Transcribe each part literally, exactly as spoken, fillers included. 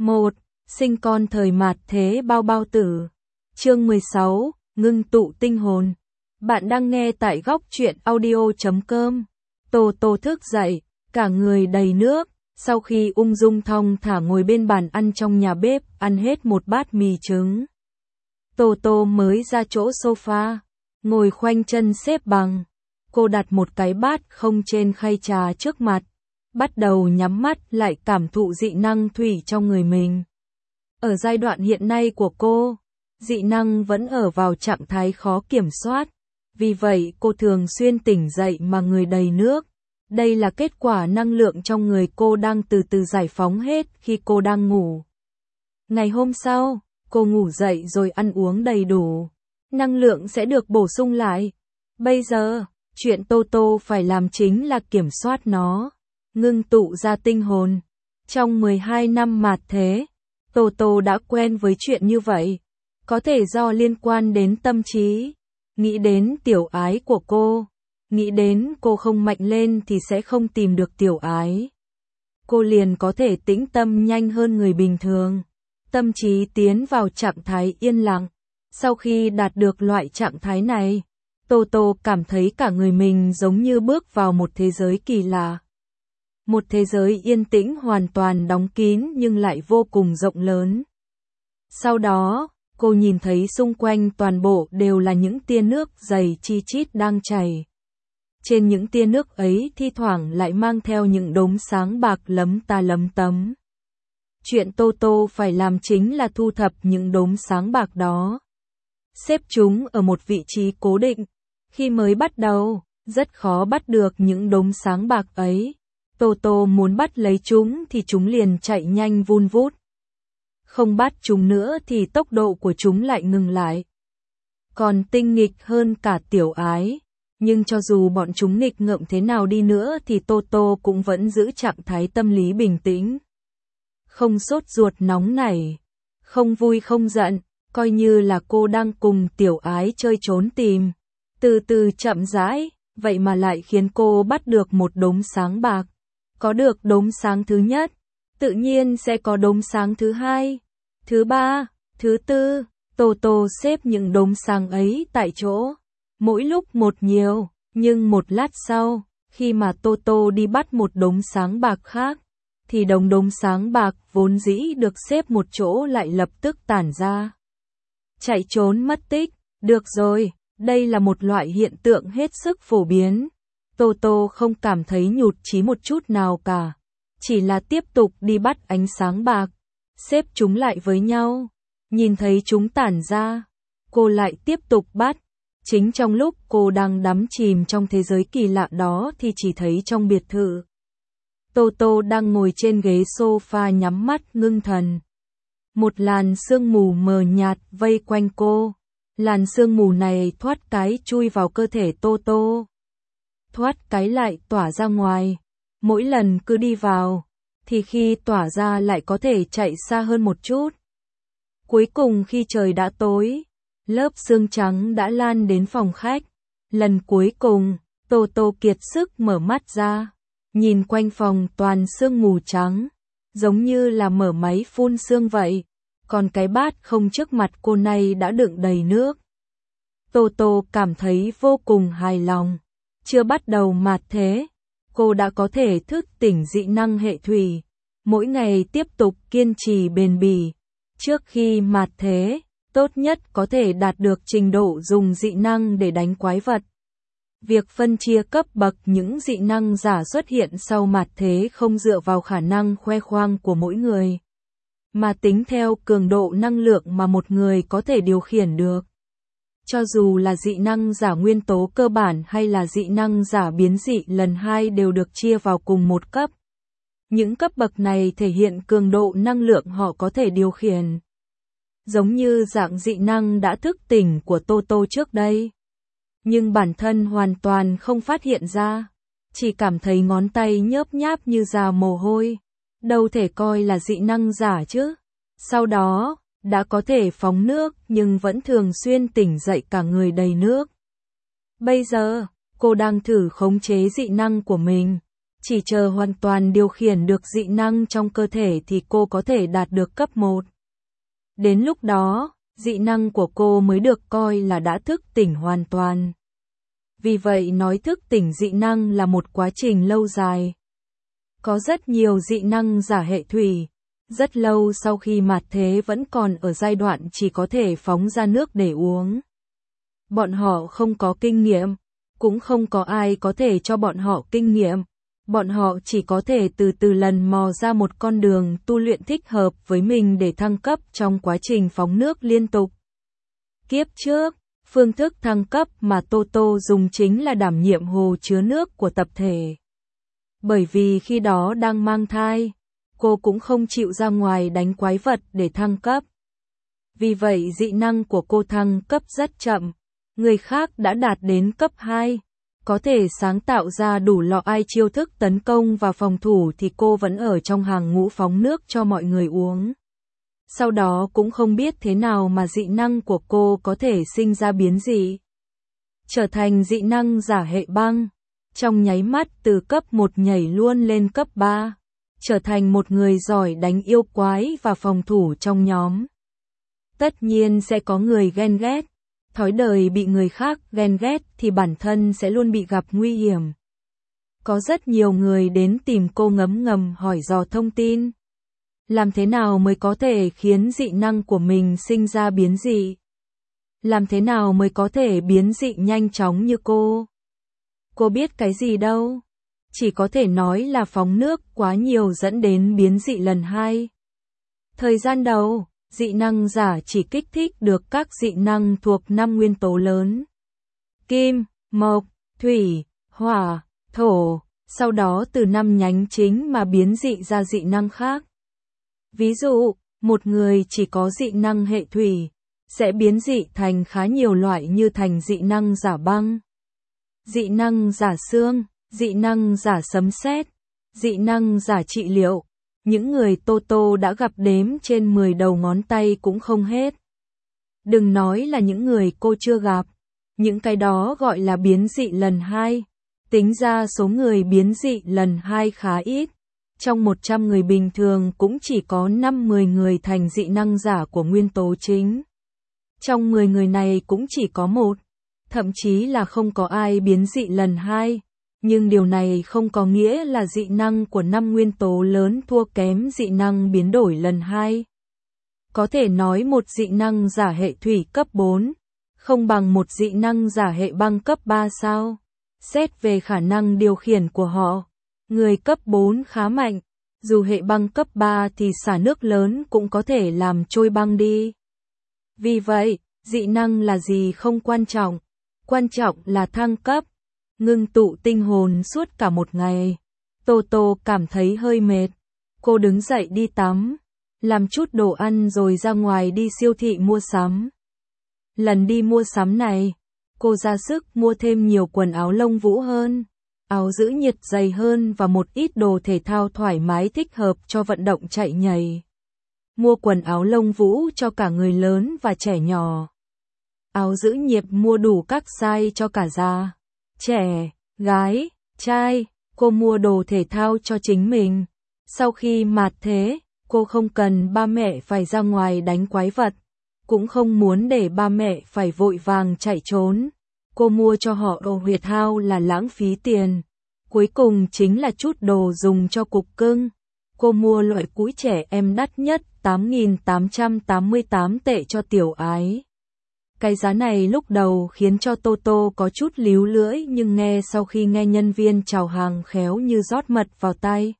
một. Sinh con thời mạt thế bao bao tử. Chương mười sáu, ngưng tụ tinh hồn. Bạn đang nghe tại góc truyện audio chấm com. Tô Tô thức dậy, cả người đầy nước, sau khi ung dung thong thả ngồi bên bàn ăn trong nhà bếp, ăn hết một bát mì trứng. Tô Tô mới ra chỗ sofa, ngồi khoanh chân xếp bằng. Cô đặt một cái bát không trên khay trà trước mặt, bắt đầu nhắm mắt lại cảm thụ dị năng thủy trong người mình. Ở giai đoạn hiện nay của cô, dị năng vẫn ở vào trạng thái khó kiểm soát, vì vậy cô thường xuyên tỉnh dậy mà người đầy nước. Đây là kết quả năng lượng trong người cô đang từ từ giải phóng hết khi cô đang ngủ. Ngày hôm sau, cô ngủ dậy rồi ăn uống đầy đủ, năng lượng sẽ được bổ sung lại. Bây giờ, chuyện Tô Tô phải làm chính là kiểm soát nó, ngưng tụ ra tinh hồn. Trong mười hai năm mạt thế, Tô Tô đã quen với chuyện như vậy, có thể do liên quan đến tâm trí, nghĩ đến tiểu ái của cô, nghĩ đến cô không mạnh lên thì sẽ không tìm được tiểu ái. Cô liền có thể tĩnh tâm nhanh hơn người bình thường, tâm trí tiến vào trạng thái yên lặng. Sau khi đạt được loại trạng thái này, Tô Tô cảm thấy cả người mình giống như bước vào một thế giới kỳ lạ. Một thế giới yên tĩnh hoàn toàn đóng kín nhưng lại vô cùng rộng lớn. Sau đó, cô nhìn thấy xung quanh toàn bộ đều là những tia nước dày chi chít đang chảy. Trên những tia nước ấy thi thoảng lại mang theo những đốm sáng bạc lấm ta lấm tấm. Chuyện Tô Tô phải làm chính là thu thập những đốm sáng bạc đó, xếp chúng ở một vị trí cố định. Khi mới bắt đầu, rất khó bắt được những đốm sáng bạc ấy. Tô Tô muốn bắt lấy chúng thì chúng liền chạy nhanh vun vút. Không bắt chúng nữa thì tốc độ của chúng lại ngừng lại. Còn tinh nghịch hơn cả tiểu ái. Nhưng cho dù bọn chúng nghịch ngợm thế nào đi nữa thì Tô Tô cũng vẫn giữ trạng thái tâm lý bình tĩnh. Không sốt ruột nóng nảy, không vui không giận, coi như là cô đang cùng tiểu ái chơi trốn tìm. Từ từ chậm rãi, vậy mà lại khiến cô bắt được một đốm sáng bạc. Có được đốm sáng thứ nhất, tự nhiên sẽ có đốm sáng thứ hai, thứ ba, thứ tư. Tô Tô xếp những đốm sáng ấy tại chỗ, mỗi lúc một nhiều, nhưng một lát sau, khi mà Tô Tô đi bắt một đốm sáng bạc khác, thì đống đốm sáng bạc vốn dĩ được xếp một chỗ lại lập tức tản ra. Chạy trốn mất tích, được rồi, đây là một loại hiện tượng hết sức phổ biến. Tô Tô không cảm thấy nhụt chí một chút nào cả, chỉ là tiếp tục đi bắt ánh sáng bạc, xếp chúng lại với nhau, nhìn thấy chúng tản ra, cô lại tiếp tục bắt. Chính trong lúc cô đang đắm chìm trong thế giới kỳ lạ đó thì chỉ thấy trong biệt thự, Tô Tô đang ngồi trên ghế sofa nhắm mắt ngưng thần. Một làn sương mù mờ nhạt vây quanh cô, làn sương mù này thoát cái chui vào cơ thể Tô Tô, thoát cái lại tỏa ra ngoài. Mỗi lần cứ đi vào, thì khi tỏa ra lại có thể chạy xa hơn một chút. Cuối cùng khi trời đã tối, lớp sương trắng đã lan đến phòng khách. Lần cuối cùng, Tô Tô kiệt sức mở mắt ra, nhìn quanh phòng toàn sương mù trắng, giống như là mở máy phun sương vậy. Còn cái bát không trước mặt cô này đã đựng đầy nước. Tô Tô cảm thấy vô cùng hài lòng. Chưa bắt đầu mạt thế, cô đã có thể thức tỉnh dị năng hệ thủy. Mỗi ngày tiếp tục kiên trì bền bỉ. Trước khi mạt thế, tốt nhất có thể đạt được trình độ dùng dị năng để đánh quái vật. Việc phân chia cấp bậc những dị năng giả xuất hiện sau mạt thế không dựa vào khả năng khoe khoang của mỗi người, mà tính theo cường độ năng lượng mà một người có thể điều khiển được. Cho dù là dị năng giả nguyên tố cơ bản hay là dị năng giả biến dị lần hai đều được chia vào cùng một cấp. Những cấp bậc này thể hiện cường độ năng lượng họ có thể điều khiển. Giống như dạng dị năng đã thức tỉnh của Tô Tô trước đây. Nhưng bản thân hoàn toàn không phát hiện ra, chỉ cảm thấy ngón tay nhớp nháp như ra mồ hôi. Đâu thể coi là dị năng giả chứ. Sau đó, đã có thể phóng nước nhưng vẫn thường xuyên tỉnh dậy cả người đầy nước. Bây giờ, cô đang thử khống chế dị năng của mình. Chỉ chờ hoàn toàn điều khiển được dị năng trong cơ thể thì cô có thể đạt được cấp một. Đến lúc đó, dị năng của cô mới được coi là đã thức tỉnh hoàn toàn. Vì vậy nói thức tỉnh dị năng là một quá trình lâu dài. Có rất nhiều dị năng giả hệ thủy, rất lâu sau khi mạt thế vẫn còn ở giai đoạn chỉ có thể phóng ra nước để uống. Bọn họ không có kinh nghiệm, cũng không có ai có thể cho bọn họ kinh nghiệm. Bọn họ chỉ có thể từ từ lần mò ra một con đường tu luyện thích hợp với mình để thăng cấp trong quá trình phóng nước liên tục. Kiếp trước, phương thức thăng cấp mà Toto dùng chính là đảm nhiệm hồ chứa nước của tập thể. Bởi vì khi đó đang mang thai, cô cũng không chịu ra ngoài đánh quái vật để thăng cấp. Vì vậy dị năng của cô thăng cấp rất chậm, người khác đã đạt đến cấp hai. Có thể sáng tạo ra đủ loại chiêu thức tấn công và phòng thủ thì cô vẫn ở trong hàng ngũ phóng nước cho mọi người uống. Sau đó cũng không biết thế nào mà dị năng của cô có thể sinh ra biến dị. Trở thành dị năng giả hệ băng, trong nháy mắt từ cấp một nhảy luôn lên cấp ba, trở thành một người giỏi đánh yêu quái và phòng thủ trong nhóm. Tất nhiên sẽ có người ghen ghét. Thói đời bị người khác ghen ghét thì bản thân sẽ luôn bị gặp nguy hiểm. Có rất nhiều người đến tìm cô ngấm ngầm hỏi dò thông tin. Làm thế nào mới có thể khiến dị năng của mình sinh ra biến dị? Làm thế nào mới có thể biến dị nhanh chóng như cô? Cô biết cái gì đâu. Chỉ có thể nói là phóng nước quá nhiều dẫn đến biến dị lần hai. Thời gian đầu, dị năng giả chỉ kích thích được các dị năng thuộc năm nguyên tố lớn. Kim, mộc, thủy, hỏa, thổ, sau đó từ năm nhánh chính mà biến dị ra dị năng khác. Ví dụ, một người chỉ có dị năng hệ thủy, sẽ biến dị thành khá nhiều loại như thành dị năng giả băng, dị năng giả xương, dị năng giả sấm sét, dị năng giả trị liệu. Những người Toto đã gặp đếm trên mười đầu ngón tay cũng không hết. Đừng nói là những người cô chưa gặp. Những cái đó gọi là biến dị lần hai. Tính ra số người biến dị lần hai khá ít. Trong một trăm người bình thường cũng chỉ có năm mười người thành dị năng giả của nguyên tố chính. Trong mười người này cũng chỉ có một, thậm chí là không có ai biến dị lần hai. Nhưng điều này không có nghĩa là dị năng của năm nguyên tố lớn thua kém dị năng biến đổi lần hai. Có thể nói một dị năng giả hệ thủy cấp bốn, không bằng một dị năng giả hệ băng cấp ba sao. Xét về khả năng điều khiển của họ, người cấp bốn khá mạnh, dù hệ băng cấp ba thì xả nước lớn cũng có thể làm trôi băng đi. Vì vậy, dị năng là gì không quan trọng, quan trọng là thăng cấp. Ngưng tụ tinh hồn suốt cả một ngày. Toto cảm thấy hơi mệt. Cô đứng dậy đi tắm, làm chút đồ ăn rồi ra ngoài đi siêu thị mua sắm. Lần đi mua sắm này, cô ra sức mua thêm nhiều quần áo lông vũ hơn, áo giữ nhiệt dày hơn và một ít đồ thể thao thoải mái thích hợp cho vận động chạy nhảy. Mua quần áo lông vũ cho cả người lớn và trẻ nhỏ. Áo giữ nhiệt mua đủ các size cho cả già, trẻ, gái, trai. Cô mua đồ thể thao cho chính mình. Sau khi mạt thế, cô không cần ba mẹ phải ra ngoài đánh quái vật, cũng không muốn để ba mẹ phải vội vàng chạy trốn. Cô mua cho họ đồ thể thao là lãng phí tiền. Cuối cùng chính là chút đồ dùng cho cục cưng. Cô mua loại cũi trẻ em đắt nhất tám nghìn tám trăm tám mươi tám tệ cho tiểu ái. Cái giá này lúc đầu khiến cho Toto có chút líu lưỡi, nhưng nghe sau khi nghe nhân viên chào hàng khéo như rót mật vào tay.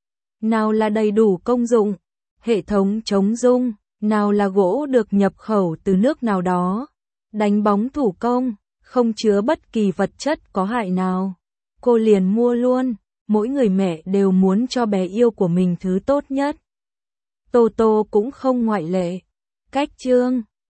Nào là đầy đủ công dụng, hệ thống chống rung, nào là gỗ được nhập khẩu từ nước nào đó, đánh bóng thủ công, không chứa bất kỳ vật chất có hại nào. Cô liền mua luôn, mỗi người mẹ đều muốn cho bé yêu của mình thứ tốt nhất. Toto cũng không ngoại lệ. Cách chương